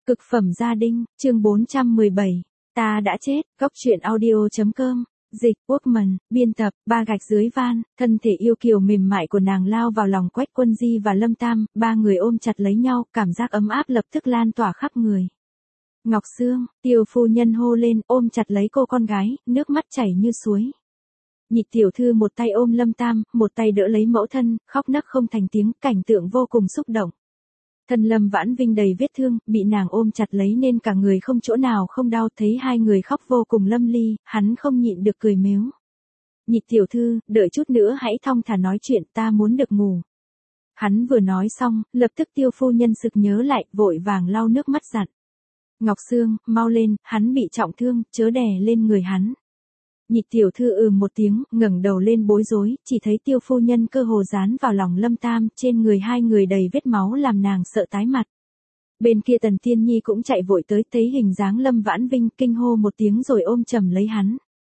Cực phẩm gia đình, chương 417. Ta đã chết, góc truyện audio.com. Dịch, Workman, biên tập, ba gạch dưới van, thân thể yêu kiều mềm mại của nàng lao vào lòng Quách Quân Di và Lâm Tam, ba người ôm chặt lấy nhau, cảm giác ấm áp lập tức lan tỏa khắp người. Ngọc Sương, Tiêu phu nhân hô lên, ôm chặt lấy cô con gái, nước mắt chảy như suối. Nhị tiểu thư một tay ôm Lâm Tam, một tay đỡ lấy mẫu thân, khóc nấc không thành tiếng, cảnh tượng vô cùng xúc động. Thân Lâm Vãn Vinh đầy vết thương, bị nàng ôm chặt lấy nên cả người không chỗ nào không đau, thấy hai người khóc vô cùng lâm ly, hắn không nhịn được cười mếu. Nhị tiểu thư, đợi chút nữa hãy thong thả nói chuyện, ta muốn được ngủ. Hắn vừa nói xong, lập tức Tiêu phu nhân sực nhớ lại, vội vàng lau nước mắt dặn. Ngọc Sương, mau lên, hắn bị trọng thương, chớ đè lên người hắn. Nhị tiểu thư một tiếng, ngẩng đầu lên bối rối, chỉ thấy Tiêu phu nhân cơ hồ dán vào lòng Lâm Tam, trên người hai người đầy vết máu làm nàng sợ tái mặt. Bên kia Tần Tiên Nhi cũng chạy vội tới, thấy hình dáng Lâm Vãn Vinh, kinh hô một tiếng rồi ôm chầm lấy hắn.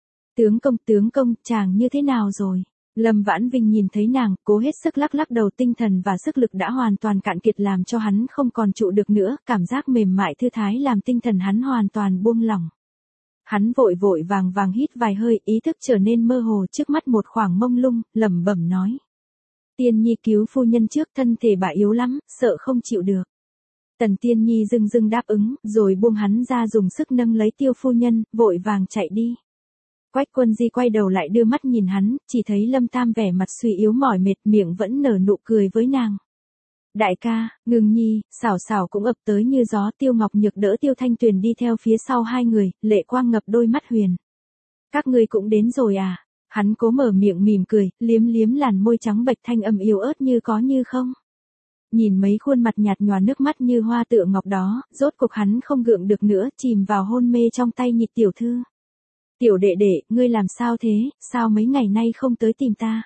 Tướng công, chàng như thế nào rồi? Lâm Vãn Vinh nhìn thấy nàng, cố hết sức lắc lắc đầu, tinh thần và sức lực đã hoàn toàn cạn kiệt làm cho hắn không còn trụ được nữa, cảm giác mềm mại thư thái làm tinh thần hắn hoàn toàn buông lỏng. Hắn vội vàng hít vài hơi, ý thức trở nên mơ hồ, trước mắt một khoảng mông lung, lẩm bẩm nói. Tiên Nhi cứu phu nhân trước, thân thể bà yếu lắm, sợ không chịu được. Tần Tiên Nhi dưng đáp ứng, rồi buông hắn ra dùng sức nâng lấy Tiêu phu nhân, vội vàng chạy đi. Quách Quân Di quay đầu lại đưa mắt nhìn hắn, chỉ thấy Lâm Tam vẻ mặt suy yếu mỏi mệt, miệng vẫn nở nụ cười với nàng. Đại ca, Ngưng Nhi, Xảo cũng ập tới như gió, Tiêu Ngọc Nhược đỡ Tiêu Thanh Tuyền đi theo phía sau hai người, lệ quang ngập đôi mắt huyền. Các ngươi cũng đến rồi à? Hắn cố mở miệng mỉm cười, liếm làn môi trắng bệch, thanh âm yếu ớt như có như không. Nhìn mấy khuôn mặt nhạt nhòa nước mắt như hoa tựa ngọc đó, rốt cuộc hắn không gượng được nữa, chìm vào hôn mê trong tay Nhị tiểu thư. Tiểu đệ đệ, ngươi làm sao thế, sao mấy ngày nay không tới tìm ta?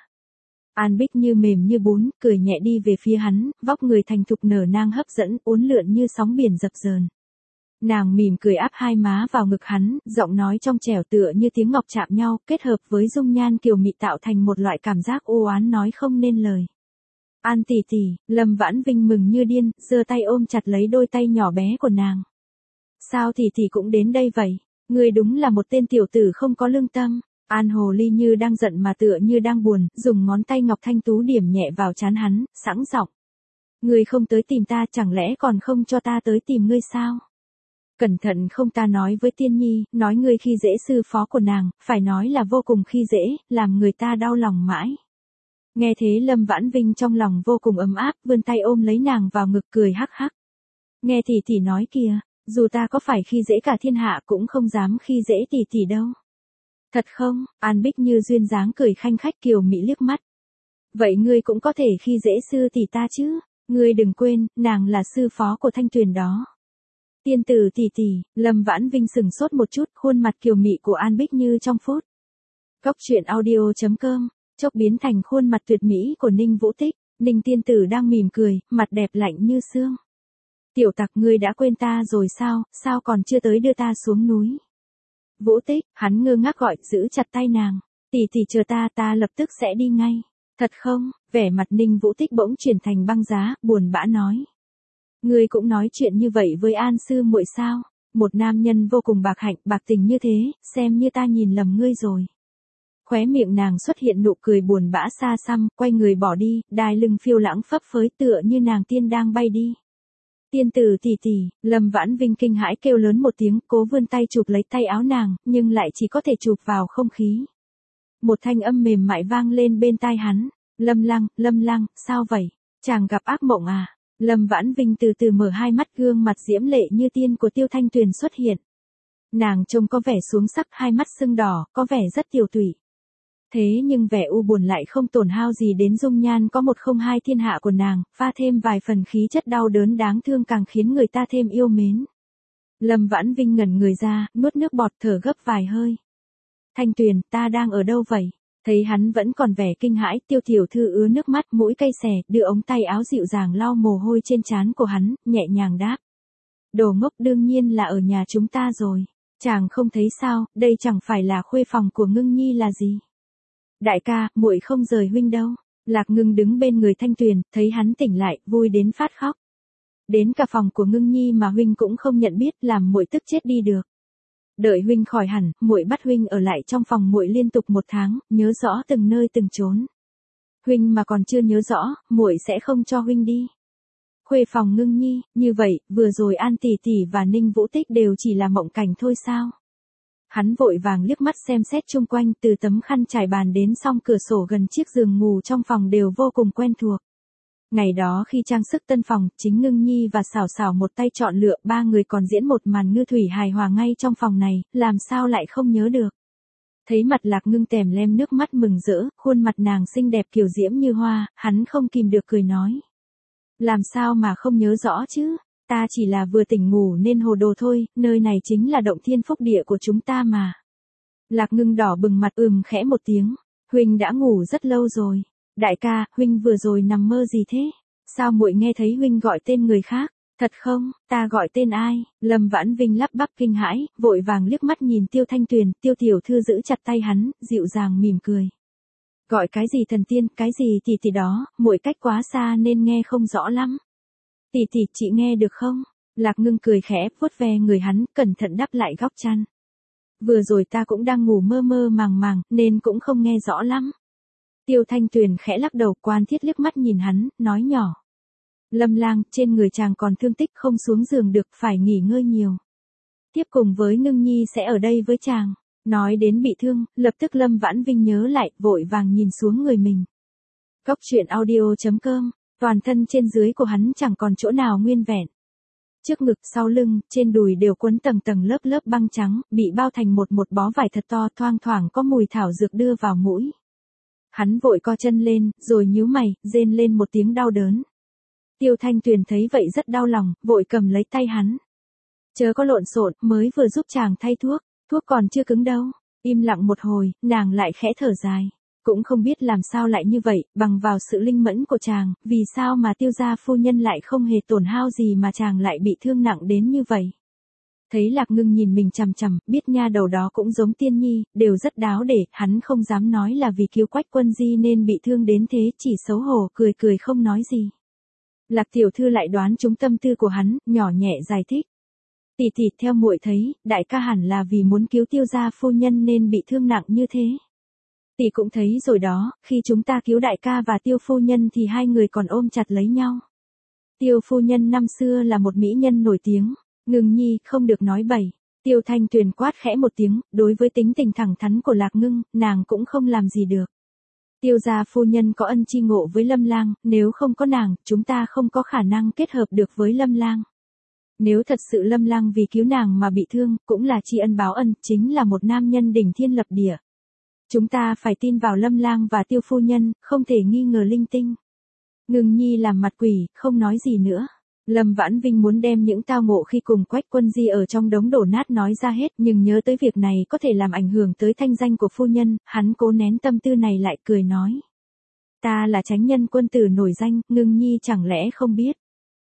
An Bích như mềm như bún, cười nhẹ đi về phía hắn, vóc người thành thục nở nang hấp dẫn, uốn lượn như sóng biển dập dờn. Nàng mỉm cười áp hai má vào ngực hắn, giọng nói trong trẻo tựa như tiếng ngọc chạm nhau, kết hợp với dung nhan kiều mị tạo thành một loại cảm giác u oán nói không nên lời. An tỷ tỷ, Lâm Vãn Vinh mừng như điên, giơ tay ôm chặt lấy đôi tay nhỏ bé của nàng. Sao tỷ tỷ cũng đến đây vậy? Ngươi đúng là một tên tiểu tử không có lương tâm. An Hồ Ly như đang giận mà tựa như đang buồn, dùng ngón tay ngọc thanh tú điểm nhẹ vào trán hắn, sẵn giọng. Ngươi không tới tìm ta, chẳng lẽ còn không cho ta tới tìm ngươi sao? Cẩn thận không, ta nói với Tiên Nhi, nói ngươi khi dễ sư phó của nàng, phải nói là vô cùng khi dễ, làm người ta đau lòng mãi. Nghe thế Lâm Vãn Vinh trong lòng vô cùng ấm áp, vươn tay ôm lấy nàng vào ngực cười hắc hắc. Nghe tỷ nói kìa, dù ta có phải khi dễ cả thiên hạ cũng không dám khi dễ tỷ đâu. Thật không? An Bích như duyên dáng cười khanh khách kiều mỹ liếc mắt. Vậy ngươi cũng có thể khi dễ sư tỷ ta chứ? Ngươi đừng quên, nàng là sư phó của Thanh Tuyền đó. Tiên tử tỷ, Lâm Vãn Vinh sừng sốt một chút, khuôn mặt kiều mị của An Bích như trong phút. Góc truyện audio.com, chốc biến thành khuôn mặt tuyệt mỹ của Ninh Vũ Tích. Ninh tiên tử đang mỉm cười, mặt đẹp lạnh như xương. Tiểu tặc, ngươi đã quên ta rồi sao còn chưa tới đưa ta xuống núi? Vũ Tích, hắn ngơ ngác gọi, giữ chặt tay nàng. Tỷ chờ ta lập tức sẽ đi ngay. Thật không? Vẻ mặt Ninh Vũ Tích bỗng chuyển thành băng giá, buồn bã nói. Ngươi cũng nói chuyện như vậy với An sư muội sao? Một nam nhân vô cùng bạc hạnh, bạc tình như thế, xem như ta nhìn lầm ngươi rồi. Khóe miệng nàng xuất hiện nụ cười buồn bã xa xăm, quay người bỏ đi, đai lưng phiêu lãng phấp phới tựa như nàng tiên đang bay đi. Tiên tử tỷ, Lâm Vãn Vinh kinh hãi kêu lớn một tiếng, cố vươn tay chụp lấy tay áo nàng, nhưng lại chỉ có thể chụp vào không khí. Một thanh âm mềm mại vang lên bên tai hắn. Lâm Lăng, sao vậy? Chàng gặp ác mộng à? Lâm Vãn Vinh từ từ mở hai mắt, gương mặt diễm lệ như tiên của Tiêu Thanh Tuyền xuất hiện. Nàng trông có vẻ xuống sắc, hai mắt sưng đỏ, có vẻ rất tiều tụy. Thế nhưng vẻ u buồn lại không tổn hao gì đến dung nhan có một không hai thiên hạ của nàng, pha thêm vài phần khí chất đau đớn đáng thương càng khiến người ta thêm yêu mến. Lâm Vãn Vinh ngẩn người ra, nuốt nước bọt, thở gấp vài hơi. Thanh Tuyền, ta đang ở đâu vậy? Thấy hắn vẫn còn vẻ kinh hãi, Tiêu tiểu thư ứa nước mắt, mũi cay xè, đưa ống tay áo dịu dàng lau mồ hôi trên trán của hắn, nhẹ nhàng đáp. Đồ ngốc, đương nhiên là ở nhà chúng ta rồi. Chàng không thấy sao, đây chẳng phải là khuê phòng của Ngưng Nhi là gì? Đại ca, muội không rời huynh đâu. Lạc Ngưng đứng bên người Thanh Tuyền, thấy hắn tỉnh lại, vui đến phát khóc. Đến cả phòng của Ngưng Nhi mà huynh cũng không nhận biết, làm muội tức chết đi được. Đợi huynh khỏi hẳn, muội bắt huynh ở lại trong phòng muội liên tục 1 tháng, nhớ rõ từng nơi từng chốn. Huynh mà còn chưa nhớ rõ, muội sẽ không cho huynh đi. Khuê phòng Ngưng Nhi, như vậy, vừa rồi An tỷ tỷ và Ninh Vũ Tích đều chỉ là mộng cảnh thôi sao? Hắn vội vàng liếc mắt xem xét chung quanh, từ tấm khăn trải bàn đến song cửa sổ gần chiếc giường ngủ trong phòng đều vô cùng quen thuộc. Ngày đó khi trang sức tân phòng, chính Ngưng Nhi và Xảo Xảo một tay chọn lựa, 3 người còn diễn một màn ngư thủy hài hòa ngay trong phòng này, làm sao lại không nhớ được. Thấy mặt Lạc Ngưng tèm lem nước mắt mừng rỡ, khuôn mặt nàng xinh đẹp kiều diễm như hoa, hắn không kìm được cười nói. Làm sao mà không nhớ rõ chứ, ta chỉ là vừa tỉnh ngủ nên hồ đồ thôi, nơi này chính là động thiên phúc địa của chúng ta mà. Lạc Ngưng đỏ bừng mặt khẽ một tiếng, huynh đã ngủ rất lâu rồi. Đại ca, huynh vừa rồi nằm mơ gì thế? Sao muội nghe thấy huynh gọi tên người khác? Thật không, ta gọi tên ai? Lâm Vãn Vinh lắp bắp kinh hãi, vội vàng liếc mắt nhìn Tiêu Thanh Tuyền, Tiêu tiểu thư giữ chặt tay hắn, dịu dàng mỉm cười. Gọi cái gì thần tiên, cái gì tỷ tỷ đó, muội cách quá xa nên nghe không rõ lắm. Tỷ tỷ, chị nghe được không? Lạc Ngưng cười khẽ, vuốt ve người hắn, cẩn thận đắp lại góc chăn. Vừa rồi ta cũng đang ngủ mơ mơ màng màng, nên cũng không nghe rõ lắm. Tiêu Thanh Tuyền khẽ lắc đầu, Quan Thiết liếc mắt nhìn hắn, nói nhỏ. Lâm Lang, trên người chàng còn thương tích, không xuống giường được, phải nghỉ ngơi nhiều. Tiếp cùng với Ngưng Nhi sẽ ở đây với chàng. Nói đến bị thương, lập tức Lâm Vãn Vinh nhớ lại, vội vàng nhìn xuống người mình. Góc truyện audio.com, toàn thân trên dưới của hắn chẳng còn chỗ nào nguyên vẹn. Trước ngực, sau lưng, trên đùi đều quấn tầng tầng lớp lớp băng trắng, bị bao thành một bó vải thật to, thoang thoảng có mùi thảo dược đưa vào mũi. Hắn vội co chân lên, rồi nhíu mày, rên lên một tiếng đau đớn. Tiêu Thanh Tuyền thấy vậy rất đau lòng, vội cầm lấy tay hắn. Chớ có lộn xộn, mới vừa giúp chàng thay thuốc, thuốc còn chưa cứng đâu. Im lặng một hồi, nàng lại khẽ thở dài. Cũng không biết làm sao lại như vậy, bằng vào sự linh mẫn của chàng, vì sao mà Tiêu gia phu nhân lại không hề tổn hao gì mà chàng lại bị thương nặng đến như vậy. Thấy Lạc Ngưng nhìn mình chằm chằm, biết nha đầu đó cũng giống Tiên Nhi, đều rất đáo để, hắn không dám nói là vì cứu Quách Quân Di nên bị thương đến thế, chỉ xấu hổ cười cười không nói gì. Lạc tiểu thư lại đoán trúng tâm tư của hắn, nhỏ nhẹ giải thích. Tỷ tỷ, theo muội thấy, đại ca hẳn là vì muốn cứu Tiêu gia phu nhân nên bị thương nặng như thế. Tỷ cũng thấy rồi đó, khi chúng ta cứu đại ca và Tiêu phu nhân thì hai người còn ôm chặt lấy nhau. Tiêu phu nhân năm xưa là một mỹ nhân nổi tiếng. Ngưng Nhi, không được nói bậy. Tiêu Thanh Tuyền quát khẽ một tiếng, đối với tính tình thẳng thắn của Lạc Ngưng, nàng cũng không làm gì được. Tiêu gia phu nhân có ân chi ngộ với Lâm Lang, nếu không có nàng, chúng ta không có khả năng kết hợp được với Lâm Lang. Nếu thật sự Lâm Lang vì cứu nàng mà bị thương, cũng là tri ân báo ân, chính là một nam nhân đỉnh thiên lập địa. Chúng ta phải tin vào Lâm Lang và Tiêu phu nhân, không thể nghi ngờ linh tinh. Ngưng Nhi làm mặt quỷ, không nói gì nữa. Lâm Vãn Vinh muốn đem những tao ngộ khi cùng Quách Quân Di ở trong đống đổ nát nói ra hết, nhưng nhớ tới việc này có thể làm ảnh hưởng tới thanh danh của phu nhân, hắn cố nén tâm tư này lại cười nói. Ta là chánh nhân quân tử nổi danh, Ngưng Nhi chẳng lẽ không biết.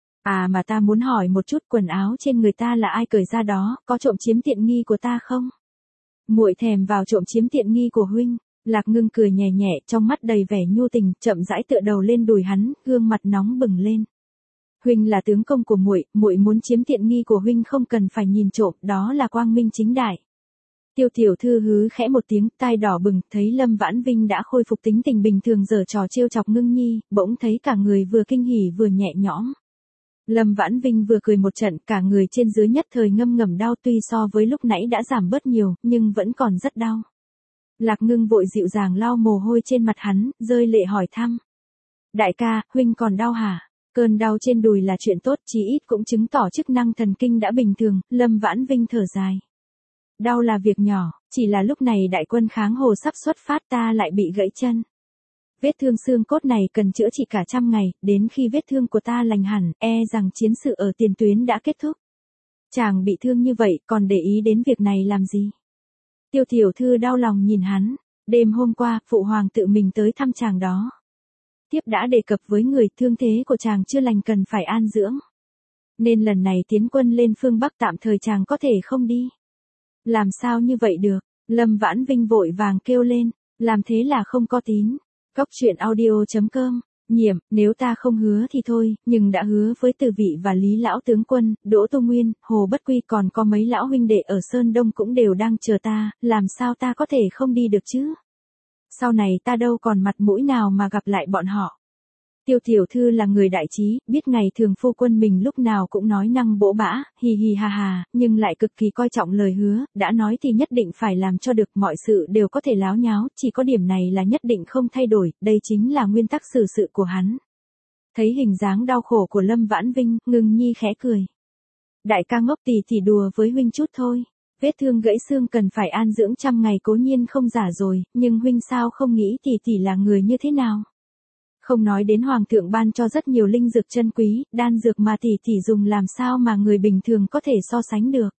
À mà ta muốn hỏi một chút, quần áo trên người ta là ai cởi ra đó, có trộm chiếm tiện nghi của ta không? Muội thèm vào trộm chiếm tiện nghi của huynh. Lạc Ngưng cười nhẹ nhẹ, trong mắt đầy vẻ nhu tình, chậm rãi tựa đầu lên đùi hắn, gương mặt nóng bừng lên. Huynh là tướng công của muội, muội muốn chiếm tiện nghi của huynh không cần phải nhìn trộm, đó là quang minh chính đại. Tiêu tiểu thư hứ khẽ một tiếng, tai đỏ bừng, thấy Lâm Vãn Vinh đã khôi phục tính tình bình thường giở trò trêu chọc Ngưng Nhi, bỗng thấy cả người vừa kinh hỉ vừa nhẹ nhõm. Lâm Vãn Vinh vừa cười một trận, cả người trên dưới nhất thời ngâm ngầm đau, tuy so với lúc nãy đã giảm bớt nhiều, nhưng vẫn còn rất đau. Lạc Ngưng vội dịu dàng lau mồ hôi trên mặt hắn, rơi lệ hỏi thăm. Đại ca, huynh còn đau hả? Cơn đau trên đùi là chuyện tốt, chí ít cũng chứng tỏ chức năng thần kinh đã bình thường, Lâm Vãn Vinh thở dài. Đau là việc nhỏ, chỉ là lúc này đại quân kháng hồ sắp xuất phát ta lại bị gãy chân. Vết thương xương cốt này cần chữa trị cả 100 ngày, đến khi vết thương của ta lành hẳn, rằng chiến sự ở tiền tuyến đã kết thúc. Chàng bị thương như vậy, còn để ý đến việc này làm gì? Tiêu tiểu thư đau lòng nhìn hắn, đêm hôm qua, phụ hoàng tự mình tới thăm chàng đó. Tiếp đã đề cập với người thương thế của chàng chưa lành cần phải an dưỡng. Nên lần này tiến quân lên phương Bắc tạm thời chàng có thể không đi. Làm sao như vậy được? Lâm Vãn Vinh vội vàng kêu lên, làm thế là không có tín. Góc truyện audio.com, Nhiệm, nếu ta không hứa thì thôi, nhưng đã hứa với Từ Vị và Lý lão tướng quân, Đỗ Tô Nguyên, Hồ Bất Quy còn có mấy lão huynh đệ ở Sơn Đông cũng đều đang chờ ta, làm sao ta có thể không đi được chứ? Sau này ta đâu còn mặt mũi nào mà gặp lại bọn họ. Tiêu tiểu thư là người đại trí, biết ngày thường phu quân mình lúc nào cũng nói năng bỗ bã, hì hì hà hà, nhưng lại cực kỳ coi trọng lời hứa, đã nói thì nhất định phải làm cho được, mọi sự đều có thể láo nháo, chỉ có điểm này là nhất định không thay đổi, đây chính là nguyên tắc xử sự của hắn. Thấy hình dáng đau khổ của Lâm Vãn Vinh, Ngưng Nhi khẽ cười. Đại ca ngốc, tỷ đùa với huynh chút thôi. Vết thương gãy xương cần phải an dưỡng 100 ngày cố nhiên không giả rồi, nhưng huynh sao không nghĩ tỷ là người như thế nào? Không nói đến hoàng thượng ban cho rất nhiều linh dược chân quý, đan dược mà tỷ dùng làm sao mà người bình thường có thể so sánh được.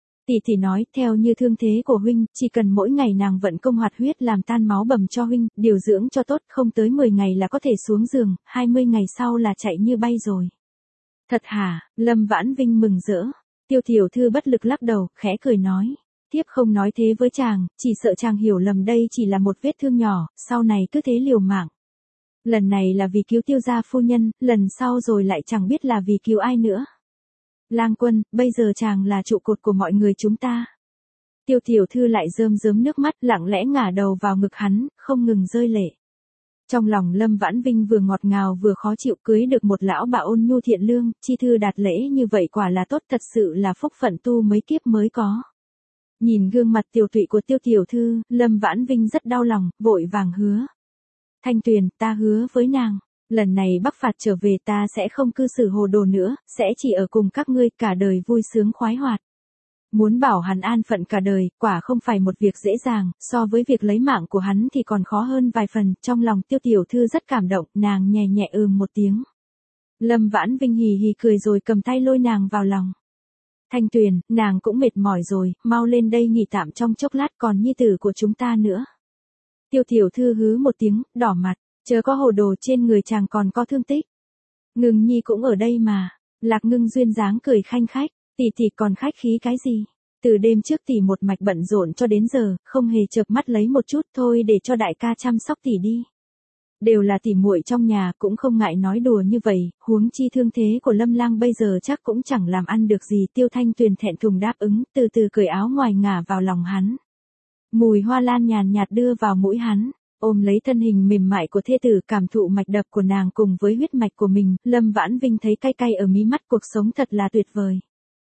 Tỷ nói, theo như thương thế của huynh, chỉ cần mỗi ngày nàng vận công hoạt huyết làm tan máu bầm cho huynh, điều dưỡng cho tốt, không tới 10 ngày là có thể xuống giường, 20 ngày sau là chạy như bay rồi. Thật hả? Lâm Vãn Vinh mừng rỡ. Tiêu tiểu thư bất lực lắc đầu, khẽ cười nói. Thiếp không nói thế với chàng, chỉ sợ chàng hiểu lầm đây chỉ là một vết thương nhỏ, sau này cứ thế liều mạng. Lần này là vì cứu Tiêu gia phu nhân, lần sau rồi lại chẳng biết là vì cứu ai nữa. Lang Quân, bây giờ chàng là trụ cột của mọi người chúng ta. Tiêu tiểu thư lại rơm rớm nước mắt, lặng lẽ ngả đầu vào ngực hắn, không ngừng rơi lệ. Trong lòng Lâm Vãn Vinh vừa ngọt ngào vừa khó chịu, cưới được một lão bà ôn nhu thiện lương, chi thư đạt lễ như vậy quả là tốt, thật sự là phúc phận tu mấy kiếp mới có. Nhìn gương mặt tiều tụy của Tiêu tiểu thư, Lâm Vãn Vinh rất đau lòng, vội vàng hứa. Thanh Tuyền, ta hứa với nàng, lần này Bắc phạt trở về ta sẽ không cư xử hồ đồ nữa, sẽ chỉ ở cùng các ngươi cả đời vui sướng khoái hoạt. Muốn bảo hắn an phận cả đời, quả không phải một việc dễ dàng, so với việc lấy mạng của hắn thì còn khó hơn vài phần, trong lòng Tiêu tiểu thư rất cảm động, nàng nhẹ nhẹ một tiếng. Lâm Vãn Vinh hì hì cười rồi cầm tay lôi nàng vào lòng. Thanh Tuyền, nàng cũng mệt mỏi rồi, mau lên đây nghỉ tạm trong chốc lát, còn nhi tử của chúng ta nữa. Tiêu tiểu thư hứ một tiếng, đỏ mặt, chớ có hồ đồ, trên người chàng còn có thương tích. Ngưng Nhi cũng ở đây mà. Lạc Ngưng duyên dáng cười khanh khách, tỷ còn khách khí cái gì? Từ đêm trước tỷ một mạch bận rộn cho đến giờ, không hề chợp mắt lấy một chút, thôi để cho đại ca chăm sóc tỷ đi. Đều là tỷ muội trong nhà, cũng không ngại nói đùa như vậy, huống chi thương thế của Lâm Lang bây giờ chắc cũng chẳng làm ăn được gì. Tiêu Thanh Tuyền thẹn thùng đáp ứng, từ từ cởi áo ngoài ngả vào lòng hắn. Mùi hoa lan nhàn nhạt đưa vào mũi hắn, ôm lấy thân hình mềm mại của thê tử, cảm thụ mạch đập của nàng cùng với huyết mạch của mình, Lâm Vãn Vinh thấy cay cay ở mí mắt, cuộc sống thật là tuyệt vời.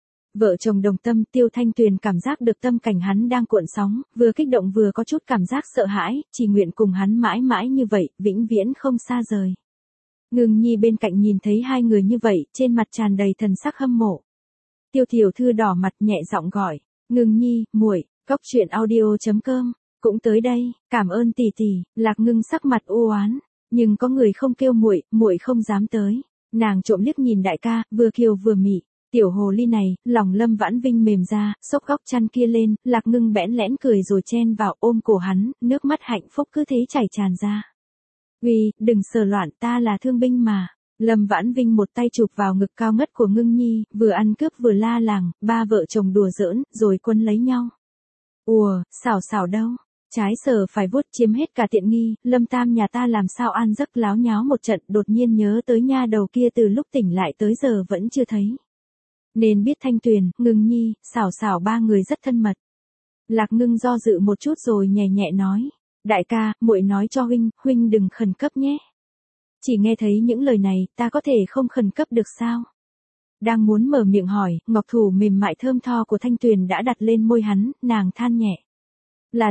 Vợ chồng đồng tâm, Tiêu Thanh Tuyền cảm giác được tâm cảnh hắn đang cuộn sóng, vừa kích động vừa có chút cảm giác sợ hãi, chỉ nguyện cùng hắn mãi mãi như vậy, vĩnh viễn không xa rời. Ngưng Nhi bên cạnh nhìn thấy hai người như vậy, trên mặt tràn đầy thần sắc hâm mộ. Tiêu tiểu thư đỏ mặt nhẹ giọng gọi, Ngưng Nhi, muội. Cốc truyện audio.com, cũng tới đây, cảm ơn tỷ. Lạc Ngưng sắc mặt u oán, nhưng có người không kêu muội không dám tới. Nàng trộm liếc nhìn đại ca, vừa kiều vừa mị, tiểu hồ ly này, lòng Lâm Vãn Vinh mềm ra, xốc góc chăn kia lên, Lạc Ngưng bẽn lẽn cười rồi chen vào ôm cổ hắn, nước mắt hạnh phúc cứ thế chảy tràn ra. Uy, đừng sờ loạn, ta là thương binh mà. Lâm Vãn Vinh một tay chụp vào ngực cao ngất của Ngưng Nhi, vừa ăn cướp vừa la làng, ba vợ chồng đùa giỡn, rồi quân lấy nhau. Ùa, xảo đâu, trái sờ phải vuốt chiếm hết cả tiện nghi, Lâm Tam nhà ta làm sao ăn giấc láo nháo một trận, đột nhiên nhớ tới nha đầu kia từ lúc tỉnh lại tới giờ vẫn chưa thấy. Nên biết Thanh Tuyền, Ngưng Nhi, xảo ba người rất thân mật. Lạc Ngưng do dự một chút rồi nhẹ nhẹ nói, đại ca, muội nói cho huynh đừng khẩn cấp nhé. Chỉ nghe thấy những lời này, ta có thể không khẩn cấp được sao? Đang muốn mở miệng hỏi, ngọc thủ mềm mại thơm tho của Thanh Tuyền đã đặt lên môi hắn, nàng than nhẹ. Là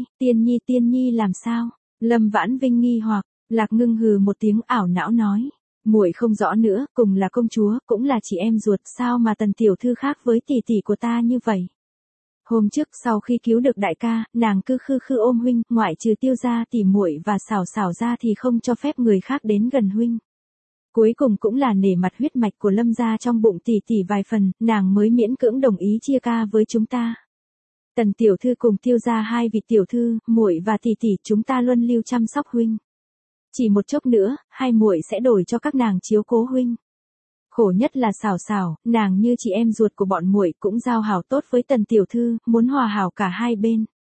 Tiên Nhi làm sao? Lâm Vãn Vinh nghi hoặc, Lạc Ngưng hừ một tiếng ảo não nói. Muội không rõ nữa, cùng là công chúa, cũng là chị em ruột, sao mà Tần tiểu thư khác với tỷ của ta như vậy? Hôm trước sau khi cứu được đại ca, nàng cứ khư ôm huynh, ngoại trừ Tiêu gia tỷ muội và xảo ra thì không cho phép người khác đến gần huynh. Cuối cùng cũng là nể mặt huyết mạch của Lâm gia trong bụng tỷ vài phần, nàng mới miễn cưỡng đồng ý chia ca với chúng ta. Tần tiểu thư cùng Tiêu gia hai vị tiểu thư, muội và tỷ chúng ta luân lưu chăm sóc huynh. Chỉ một chốc nữa, hai muội sẽ đổi cho các nàng chiếu cố huynh. Khổ nhất là xảo, nàng như chị em ruột của bọn muội cũng giao hảo tốt với Tần tiểu thư, muốn hòa hảo cả hai bên.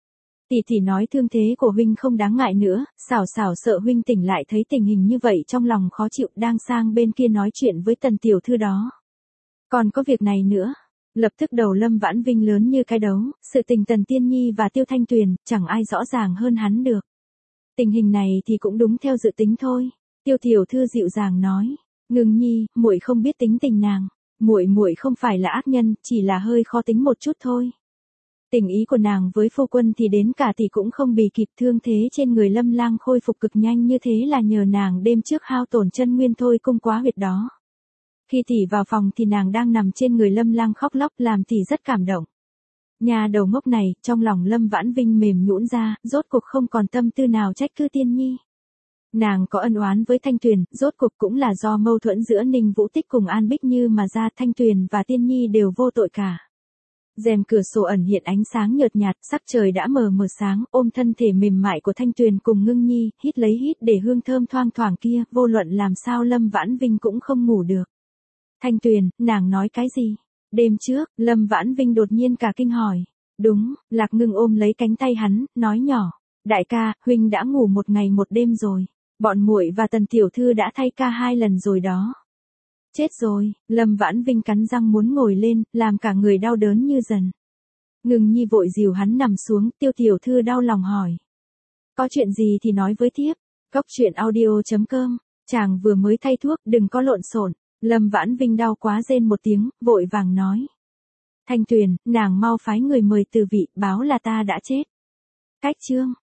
Tỷ nói thương thế của huynh không đáng ngại nữa, xảo xảo sợ huynh tỉnh lại thấy tình hình như vậy trong lòng khó chịu, đang sang bên kia nói chuyện với Tần tiểu thư đó. Còn có việc này nữa. Lập tức đầu Lâm Vãn Vinh lớn như cái đấu, sự tình Tần Tiên Nhi và Tiêu Thanh Tuyền, chẳng ai rõ ràng hơn hắn được. Tình hình này thì cũng đúng theo dự tính thôi. Tiêu tiểu thư dịu dàng nói, Ngưng Nhi, muội không biết tính tình nàng, muội không phải là ác nhân, chỉ là hơi khó tính một chút thôi. Tình ý của nàng với phu quân thì đến cả tỷ cũng không bì kịp, thương thế trên người Lâm Lang khôi phục cực nhanh như thế là nhờ nàng đêm trước hao tổn chân nguyên thôi cung quá huyệt đó. Khi tỷ vào phòng thì nàng đang nằm trên người Lâm Lang khóc lóc làm tỷ rất cảm động. Nhà đầu ngốc này, trong lòng Lâm Vãn Vinh mềm nhũn ra, rốt cuộc không còn tâm tư nào trách cứ Tiên Nhi. Nàng có ân oán với Thanh Tuyền, rốt cuộc cũng là do mâu thuẫn giữa Ninh Vũ Tích cùng An Bích Như mà ra, Thanh Tuyền và Tiên Nhi đều vô tội cả. Rèm cửa sổ ẩn hiện ánh sáng nhợt nhạt, sắc trời đã mờ mờ sáng, ôm thân thể mềm mại của Thanh Tuyền cùng Ngưng Nhi, hít lấy hít để hương thơm thoang thoảng kia, vô luận làm sao Lâm Vãn Vinh cũng không ngủ được. Thanh Tuyền, nàng nói cái gì? Đêm trước, Lâm Vãn Vinh đột nhiên cả kinh hỏi. Đúng, Lạc Ngưng ôm lấy cánh tay hắn, nói nhỏ. Đại ca, huynh đã ngủ một ngày một đêm rồi. Bọn muội và Tần tiểu thư đã thay ca 2 lần rồi đó. Chết rồi, Lâm Vãn Vinh cắn răng muốn ngồi lên, làm cả người đau đớn như dần. Ngưng Nhi vội dìu hắn nằm xuống, Tiêu tiểu thư đau lòng hỏi. Có chuyện gì thì nói với thiếp. Cốc truyện audio.com, chàng vừa mới thay thuốc, đừng có lộn xộn. Lâm Vãn Vinh đau quá rên một tiếng, vội vàng nói. Thanh Tuyền, nàng mau phái người mời từ vị, báo là ta đã chết. Cách chương.